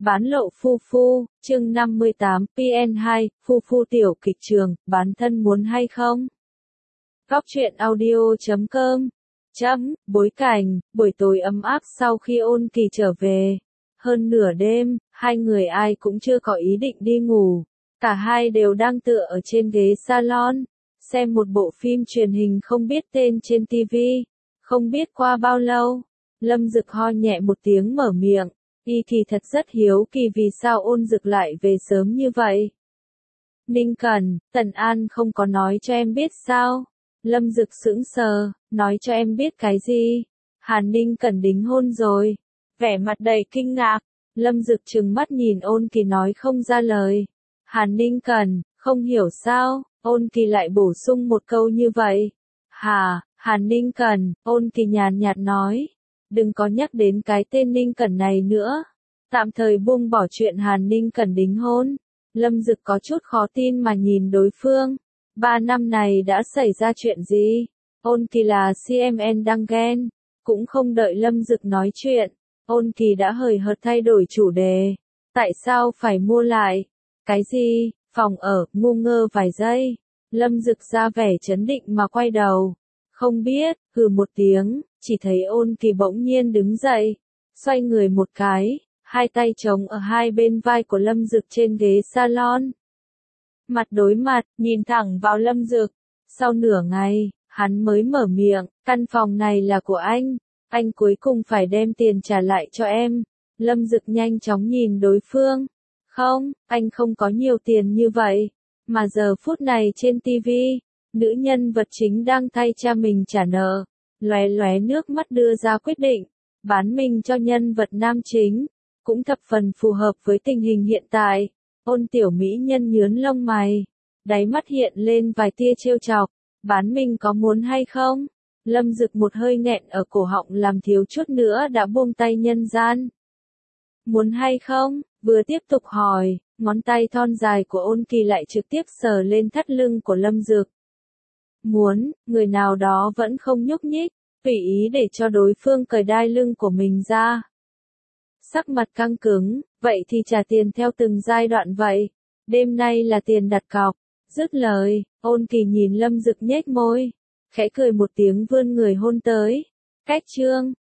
Bán lộ phu phu, chương 58, PN2, phu phu tiểu kịch trường, bán thân muốn hay không? Góc truyện audio.com. Bối cảnh, buổi tối ấm áp sau khi Ôn Kỳ trở về. Hơn nửa đêm, hai người ai cũng chưa có ý định đi ngủ. Cả hai đều đang tựa ở trên ghế salon, xem một bộ phim truyền hình không biết tên trên TV. Không biết qua bao lâu, Lâm Dực ho nhẹ một tiếng mở miệng. Y kỳ thật rất hiếu kỳ vì sao Ôn Dực lại về sớm như vậy. Ninh Cẩn, Tần An không có nói cho em biết sao? Lâm Dực sững sờ, nói cho em biết cái gì? Hàn Ninh Cẩn đính hôn rồi. Vẻ mặt đầy kinh ngạc, Lâm Dực trừng mắt nhìn Ôn Kỳ nói không ra lời. Hàn Ninh Cẩn, không hiểu sao, Ôn Kỳ lại bổ sung một câu như vậy. Hả, Hàn Ninh Cẩn, Ôn Kỳ nhàn nhạt nói. Đừng có nhắc đến cái tên Ninh Cẩn này nữa. Tạm thời buông bỏ chuyện Hàn Ninh Cẩn đính hôn. Lâm Dực có chút khó tin mà nhìn đối phương. 3 năm này đã xảy ra chuyện gì? Ôn Kỳ là CMN đang ghen. Cũng không đợi Lâm Dực nói chuyện. Ôn Kỳ đã hời hợt thay đổi chủ đề. Tại sao phải mua lại? Cái gì? Phòng ở, ngu ngơ vài giây. Lâm Dực ra vẻ chấn định mà quay đầu. Không biết, hừ một tiếng, chỉ thấy Ôn Kỳ bỗng nhiên đứng dậy, xoay người một cái, hai tay chống ở hai bên vai của Lâm Dực trên ghế salon. Mặt đối mặt, nhìn thẳng vào Lâm Dực. Sau nửa ngày, hắn mới mở miệng, căn phòng này là của anh cuối cùng phải đem tiền trả lại cho em. Lâm Dực nhanh chóng nhìn đối phương. Không, anh không có nhiều tiền như vậy. Mà giờ phút này trên TV, nữ nhân vật chính đang thay cha mình trả nợ. Lóe lóe nước mắt đưa ra quyết định, bán mình cho nhân vật nam chính. Cũng thập phần phù hợp với tình hình hiện tại. Ôn tiểu mỹ nhân nhướn lông mày. Đáy mắt hiện lên vài tia trêu chọc. Bán mình có muốn hay không? Lâm Dực một hơi nghẹn ở cổ họng làm thiếu chút nữa đã buông tay nhân gian. Muốn hay không? Vừa tiếp tục hỏi, ngón tay thon dài của Ôn Kỳ lại trực tiếp sờ lên thắt lưng của Lâm Dực. Muốn, người nào đó vẫn không nhúc nhích, tùy ý để cho đối phương cởi đai lưng của mình ra. Sắc mặt căng cứng, vậy thì trả tiền theo từng giai đoạn vậy. Đêm nay là tiền đặt cọc. Dứt lời, Ôn Kỳ nhìn Lâm Dực nhếch môi, khẽ cười một tiếng vươn người hôn tới. Cách chương